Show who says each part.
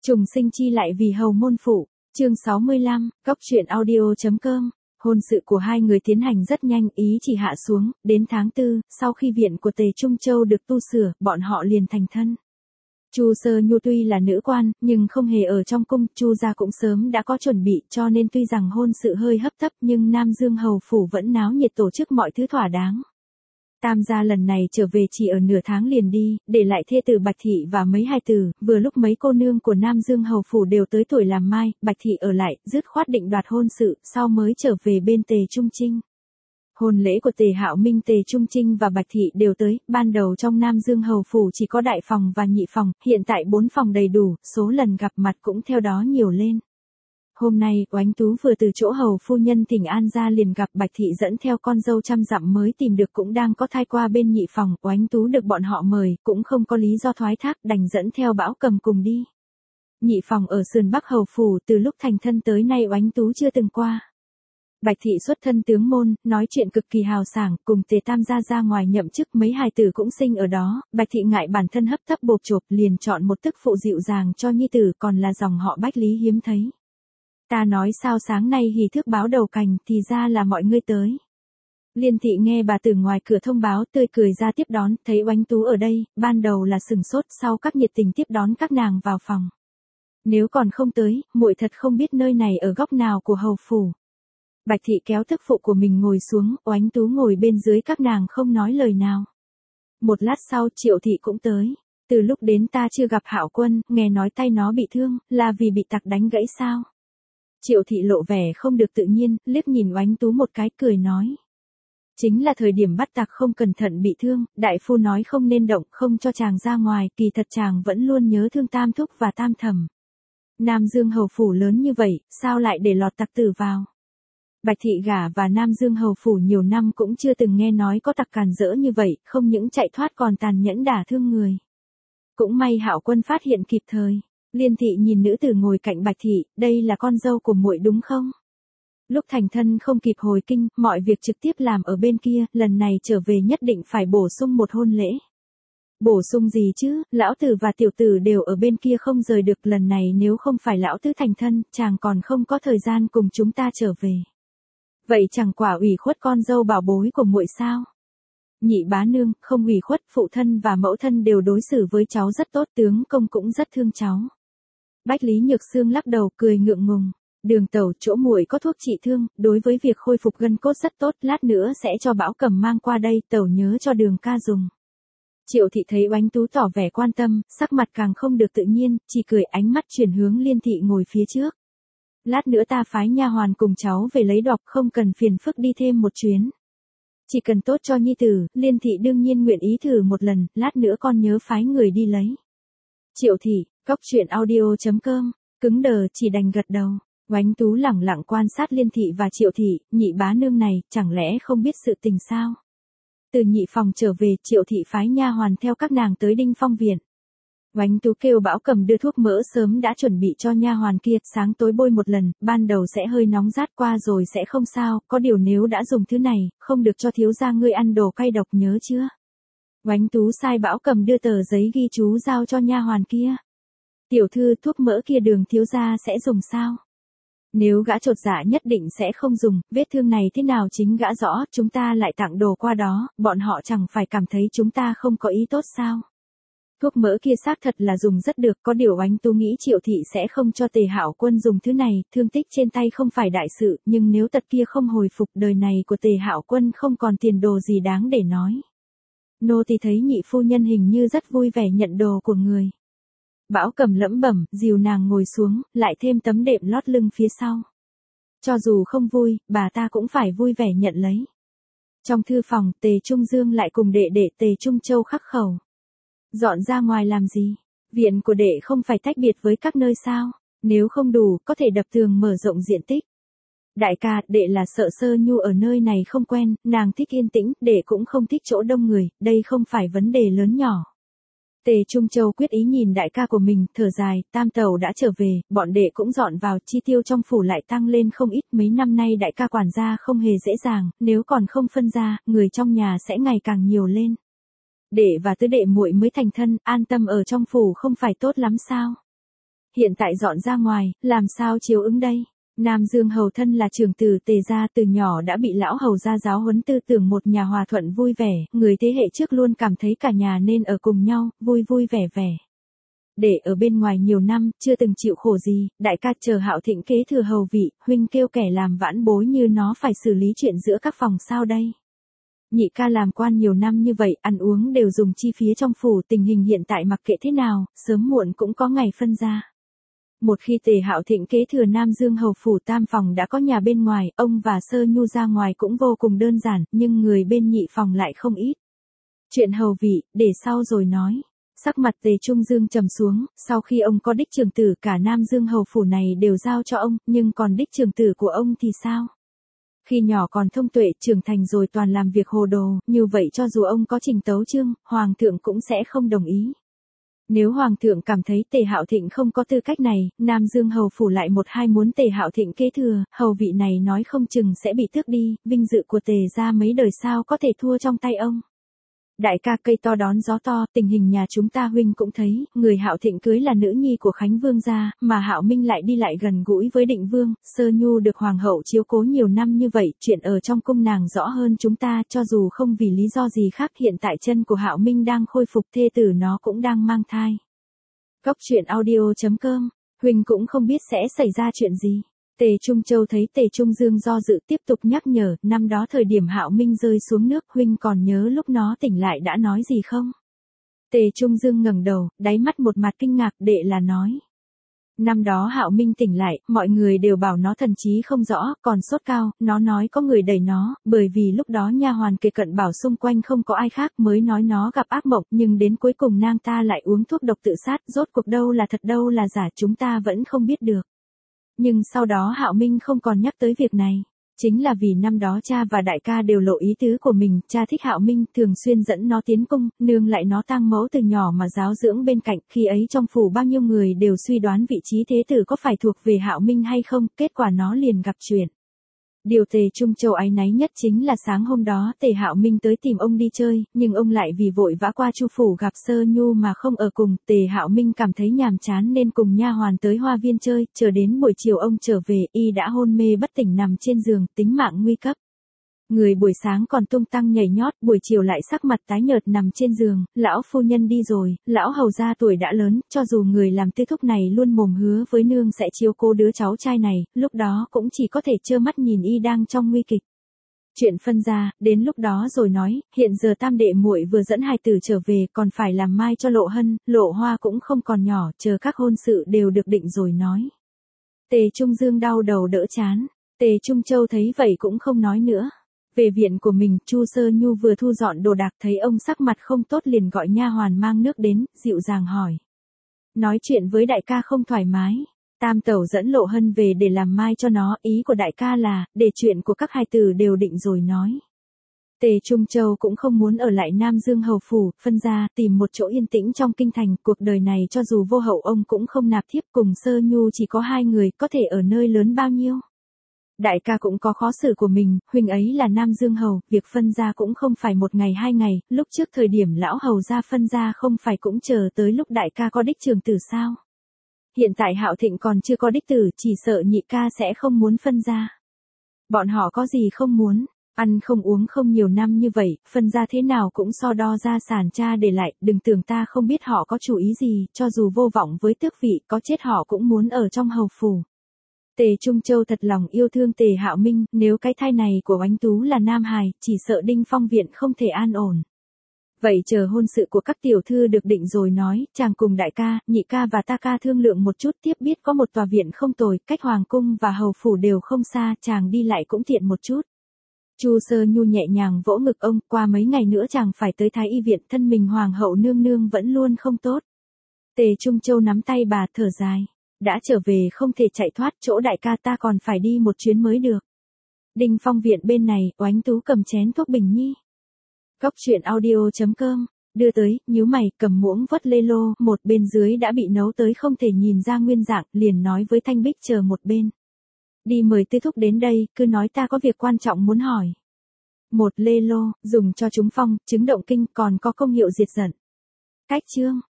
Speaker 1: Trùng sinh chi lại vì hầu môn phụ, chương 65, góc truyện audio.com. Hôn sự của hai người tiến hành rất nhanh, ý chỉ hạ xuống, đến tháng 4, sau khi viện của Tề Trung Châu được tu sửa, bọn họ liền thành thân. Chu Sơ Nhu tuy là nữ quan, nhưng không hề ở trong cung, Chu gia cũng sớm đã có chuẩn bị, cho nên tuy rằng hôn sự hơi hấp tấp nhưng Nam Dương hầu phủ vẫn náo nhiệt tổ chức mọi thứ thỏa đáng. Tam gia lần này trở về chỉ ở nửa tháng liền đi, để lại thê tử Bạch Thị và mấy hài tử, vừa lúc mấy cô nương của Nam Dương hầu phủ đều tới tuổi làm mai, Bạch Thị ở lại, dứt khoát định đoạt hôn sự, sau mới trở về bên Tề Trung Trinh. Hôn lễ của Tề Hạo Minh, Tề Trung Trinh và Bạch Thị đều tới, ban đầu trong Nam Dương hầu phủ chỉ có đại phòng và nhị phòng, hiện tại 4 phòng đầy đủ, số lần gặp mặt cũng theo đó nhiều lên. Hôm nay, Oánh Tú vừa từ chỗ hầu phu nhân Thỉnh An ra liền gặp Bạch Thị dẫn theo con dâu trăm dặm mới tìm được cũng đang có thai qua bên nhị phòng, Oánh Tú được bọn họ mời, cũng không có lý do thoái thác, đành dẫn theo Bão Cầm cùng đi. Nhị phòng ở sườn Bắc hầu phủ, từ lúc thành thân tới nay Oánh Tú chưa từng qua. Bạch Thị xuất thân tướng môn, nói chuyện cực kỳ hào sảng, cùng Tề Tam gia ra ngoài nhậm chức, mấy hài tử cũng sinh ở đó, Bạch Thị ngại bản thân hấp tấp bộp chộp, liền chọn một tức phụ dịu dàng cho nhi tử, còn là dòng họ Bách Lý hiếm thấy. Ta nói sao sáng nay hỉ thước báo đầu cành, thì ra là mọi ngươi tới. Liên Thị nghe bà từ ngoài cửa thông báo, tươi cười ra tiếp đón, thấy Oánh Tú ở đây, ban đầu là sừng sốt, sau các nhiệt tình tiếp đón các nàng vào phòng. Nếu còn không tới, muội thật không biết nơi này ở góc nào của hầu phủ. Bạch Thị kéo thức phụ của mình ngồi xuống, Oánh Tú ngồi bên dưới, các nàng không nói lời nào. Một lát sau Triệu Thị cũng tới. Từ lúc đến ta chưa gặp Hạo Quân, nghe nói tay nó bị thương, là vì bị tặc đánh gãy sao? Triệu Thị lộ vẻ không được tự nhiên, liếc nhìn Oánh Tú một cái, cười nói. Chính là thời điểm bắt tặc không cẩn thận bị thương, đại phu nói không nên động, không cho chàng ra ngoài, kỳ thật chàng vẫn luôn nhớ thương Tam Thúc và Tam Thẩm. Nam Dương hầu phủ lớn như vậy, sao lại để lọt tặc tử vào? Bạch Thị gả và Nam Dương hầu phủ nhiều năm cũng chưa từng nghe nói có tặc càn rỡ như vậy, không những chạy thoát còn tàn nhẫn đả thương người. Cũng may Hạo Quân phát hiện kịp thời. Liên Thị nhìn nữ tử ngồi cạnh Bạch Thị, đây là con dâu của muội đúng không? Lúc thành thân không kịp hồi kinh, mọi việc trực tiếp làm ở bên kia, lần này trở về nhất định phải bổ sung một hôn lễ. Bổ sung gì chứ, lão tử và tiểu tử đều ở bên kia không rời được, lần này nếu không phải lão tứ thành thân, chàng còn không có thời gian cùng chúng ta trở về. Vậy chẳng quả ủy khuất con dâu bảo bối của muội sao? Nhị bá nương, không ủy khuất, phụ thân và mẫu thân đều đối xử với cháu rất tốt, tướng công cũng rất thương cháu. Bách Lý Nhược Xương lắc đầu, cười ngượng ngùng. Đường tẩu, chỗ muội có thuốc trị thương, đối với việc khôi phục gân cốt rất tốt, lát nữa sẽ cho Bão Cầm mang qua đây, tẩu nhớ cho Đường ca dùng. Triệu Thị thấy Oánh Tú tỏ vẻ quan tâm, sắc mặt càng không được tự nhiên, chỉ cười, ánh mắt chuyển hướng Liên Thị ngồi phía trước. Lát nữa ta phái nha hoàn cùng cháu về lấy đọc, không cần phiền phức đi thêm một chuyến. Chỉ cần tốt cho nhi tử, Liên Thị đương nhiên nguyện ý thử một lần, lát nữa con nhớ phái người đi lấy. Triệu Thị, góc truyện audio.com, cứng đờ chỉ đành gật đầu. Oánh Tú lẳng lặng quan sát Liên Thị và Triệu Thị, nhị bá nương này, chẳng lẽ không biết sự tình sao? Từ nhị phòng trở về, Triệu Thị phái nha hoàn theo các nàng tới Đinh Phong viện. Oánh Tú kêu Bão Cầm đưa thuốc mỡ sớm đã chuẩn bị cho nha hoàn kia, sáng tối bôi một lần, ban đầu sẽ hơi nóng rát, qua rồi sẽ không sao, có điều nếu đã dùng thứ này, không được cho thiếu gia ngươi ăn đồ cay độc, nhớ chưa? Oánh Tú sai Bão Cầm đưa tờ giấy ghi chú giao cho nha hoàn kia. Tiểu thư, thuốc mỡ kia Đường thiếu gia sẽ dùng sao? Nếu gã chột dạ nhất định sẽ không dùng, vết thương này thế nào chính gã rõ, chúng ta lại tặng đồ qua đó, bọn họ chẳng phải cảm thấy chúng ta không có ý tốt sao? Thuốc mỡ kia xác thật là dùng rất được, có điều Oánh Tú nghĩ Triệu Thị sẽ không cho Tề Hạo Quân dùng thứ này, thương tích trên tay không phải đại sự, nhưng nếu tật kia không hồi phục, đời này của Tề Hạo Quân không còn tiền đồ gì đáng để nói. Nô thì thấy nhị phu nhân hình như rất vui vẻ nhận đồ của người. Bão Cầm lẩm bẩm, dìu nàng ngồi xuống, lại thêm tấm đệm lót lưng phía sau. Cho dù không vui, bà ta cũng phải vui vẻ nhận lấy. Trong thư phòng, Tề Trung Dương lại cùng đệ đệ Tề Trung Châu khắc khẩu. Dọn ra ngoài làm gì? Viện của đệ không phải tách biệt với các nơi sao? Nếu không đủ, có thể đập tường mở rộng diện tích. Đại ca, đệ là sợ Sơ Nhu ở nơi này không quen, nàng thích yên tĩnh, đệ cũng không thích chỗ đông người, đây không phải vấn đề lớn nhỏ. Tề Trung Châu quyết ý nhìn đại ca của mình, thở dài, Tam tẩu đã trở về, bọn đệ cũng dọn vào, chi tiêu trong phủ lại tăng lên không ít, mấy năm nay đại ca quản gia không hề dễ dàng, nếu còn không phân ra, người trong nhà sẽ ngày càng nhiều lên. Đệ và tứ đệ muội mới thành thân, an tâm ở trong phủ không phải tốt lắm sao? Hiện tại dọn ra ngoài, làm sao chiếu ứng đây? Nam Dương Hầu thân là trưởng tử Tề gia, từ nhỏ đã bị lão hầu gia giáo huấn tư tưởng một nhà hòa thuận vui vẻ, người thế hệ trước luôn cảm thấy cả nhà nên ở cùng nhau, vui vui vẻ vẻ. Để ở bên ngoài nhiều năm, chưa từng chịu khổ gì, đại ca chờ Hạo Thịnh kế thừa hầu vị, huynh kêu kẻ làm vãn bối như nó phải xử lý chuyện giữa các phòng sao đây? Nhị ca làm quan nhiều năm như vậy, ăn uống đều dùng chi phía trong phủ, tình hình hiện tại mặc kệ thế nào, sớm muộn cũng có ngày phân ra. Một khi Tề Hạo Thịnh kế thừa Nam Dương Hầu phủ tam phòng đã có nhà bên ngoài, ông và Sơ Nhu ra ngoài cũng vô cùng đơn giản, nhưng người bên nhị phòng lại không ít. Chuyện hầu vị, để sau rồi nói. Sắc mặt Tề Trung Dương trầm xuống, sau khi ông có đích trưởng tử cả Nam Dương Hầu phủ này đều giao cho ông, nhưng còn đích trưởng tử của ông thì sao? Khi nhỏ còn thông tuệ, trưởng thành rồi toàn làm việc hồ đồ, như vậy cho dù ông có trình tấu chương, Hoàng thượng cũng sẽ không đồng ý. Nếu Hoàng thượng cảm thấy Tề Hạo Thịnh không có tư cách này, Nam Dương Hầu phủ lại một hai muốn Tề Hạo Thịnh kế thừa, hầu vị này nói không chừng sẽ bị tước đi, vinh dự của Tề gia mấy đời sao có thể thua trong tay ông. Đại ca cây to đón gió to, tình hình nhà chúng ta huynh cũng thấy, người Hạo Thịnh cưới là nữ nhi của Khánh Vương gia, mà Hạo Minh lại đi lại gần gũi với Định Vương, Sơ Nhu được hoàng hậu chiếu cố nhiều năm như vậy, chuyện ở trong cung nàng rõ hơn chúng ta, cho dù không vì lý do gì khác, hiện tại chân của Hạo Minh đang khôi phục, thê tử nó cũng đang mang thai. Góc truyện audio.com, huynh cũng không biết sẽ xảy ra chuyện gì. Tề Trung Châu thấy Tề Trung Dương do dự tiếp tục nhắc nhở, năm đó thời điểm Hạo Minh rơi xuống nước, huynh còn nhớ lúc nó tỉnh lại đã nói gì không? Tề Trung Dương ngẩng đầu, đáy mắt một mặt kinh ngạc, đệ là nói. Năm đó Hạo Minh tỉnh lại, mọi người đều bảo nó thần trí không rõ, còn sốt cao, nó nói có người đẩy nó, bởi vì lúc đó nha hoàn kề cận bảo xung quanh không có ai khác mới nói nó gặp ác mộng, nhưng đến cuối cùng nàng ta lại uống thuốc độc tự sát, rốt cuộc đâu là thật đâu là giả chúng ta vẫn không biết được. Nhưng sau đó Hạo Minh không còn nhắc tới việc này. Chính là vì năm đó cha và đại ca đều lộ ý tứ của mình, cha thích Hạo Minh, thường xuyên dẫn nó tiến cung, nương lại nó tang mẫu từ nhỏ mà giáo dưỡng bên cạnh, khi ấy trong phủ bao nhiêu người đều suy đoán vị trí thế tử có phải thuộc về Hạo Minh hay không, kết quả nó liền gặp chuyện. Điều Tề Trung Châu áy náy nhất chính là sáng hôm đó Tề Hạo Minh tới tìm ông đi chơi, nhưng ông lại vì vội vã qua Chu phủ gặp Sơ Nhu mà không ở cùng, Tề Hạo Minh cảm thấy nhàm chán nên cùng nha hoàn tới hoa viên chơi, chờ đến buổi chiều ông trở về, y đã hôn mê bất tỉnh nằm trên giường, tính mạng nguy cấp. Người buổi sáng còn tung tăng nhảy nhót, buổi chiều lại sắc mặt tái nhợt nằm trên giường, lão phu nhân đi rồi, lão hầu gia tuổi đã lớn, cho dù người làm tư thúc này luôn mồm hứa với nương sẽ chiếu cố đứa cháu trai này, lúc đó cũng chỉ có thể trơ mắt nhìn y đang trong nguy kịch. Chuyện phân ra, đến lúc đó rồi nói, hiện giờ tam đệ muội vừa dẫn hài tử trở về còn phải làm mai cho Lộ Hân, Lộ Hoa cũng không còn nhỏ, chờ các hôn sự đều được định rồi nói. Tề Trung Dương đau đầu đỡ chán, Tề Trung Châu thấy vậy cũng không nói nữa. Về viện của mình, Chu Sơ Nhu vừa thu dọn đồ đạc thấy ông sắc mặt không tốt liền gọi nha hoàn mang nước đến, dịu dàng hỏi. Nói chuyện với đại ca không thoải mái. Tam tẩu dẫn Lộ Hân về để làm mai cho nó, ý của đại ca là, để chuyện của các hài tử đều định rồi nói. Tề Trung Châu cũng không muốn ở lại Nam Dương Hầu phủ, phân ra, tìm một chỗ yên tĩnh trong kinh thành, cuộc đời này cho dù vô hậu ông cũng không nạp thiếp, cùng Sơ Nhu chỉ có hai người, có thể ở nơi lớn bao nhiêu. Đại ca cũng có khó xử của mình, huynh ấy là Nam Dương Hầu, việc phân ra cũng không phải một ngày hai ngày, lúc trước thời điểm lão hầu ra phân ra không phải cũng chờ tới lúc đại ca có đích trưởng tử sao. Hiện tại Hạo Thịnh còn chưa có đích tử, chỉ sợ nhị ca sẽ không muốn phân ra. Bọn họ có gì không muốn, ăn không uống không nhiều năm như vậy, phân ra thế nào cũng so đo gia sản cha để lại, đừng tưởng ta không biết họ có chủ ý gì, cho dù vô vọng với tước vị, có chết họ cũng muốn ở trong hầu phủ. Tề Trung Châu thật lòng yêu thương Tề Hạo Minh, nếu cái thai này của Oánh Tú là nam hài, chỉ sợ Đinh Phong viện không thể an ổn. Vậy chờ hôn sự của các tiểu thư được định rồi nói, chàng cùng đại ca, nhị ca và ta ca thương lượng một chút, tiếp biết có một tòa viện không tồi, cách hoàng cung và hầu phủ đều không xa, chàng đi lại cũng tiện một chút. Chu Sơ Nhu nhẹ nhàng vỗ ngực ông, qua mấy ngày nữa chàng phải tới Thái Y viện, thân mình hoàng hậu nương nương vẫn luôn không tốt. Tề Trung Châu nắm tay bà thở dài. Đã trở về không thể chạy thoát, chỗ đại ca ta còn phải đi một chuyến mới được. Đinh Phong viện bên này, Oánh Tú cầm chén thuốc bình nhi. Góc truyện audio.com, đưa tới, nhíu mày, cầm muỗng vớt lê lô, một bên dưới đã bị nấu tới không thể nhìn ra nguyên dạng, liền nói với Thanh Bích chờ một bên. Đi mời tư thúc đến đây, cứ nói ta có việc quan trọng muốn hỏi. Một lê lô, dùng cho trúng phong, chứng động kinh, còn có công hiệu diệt giận. Cách chương.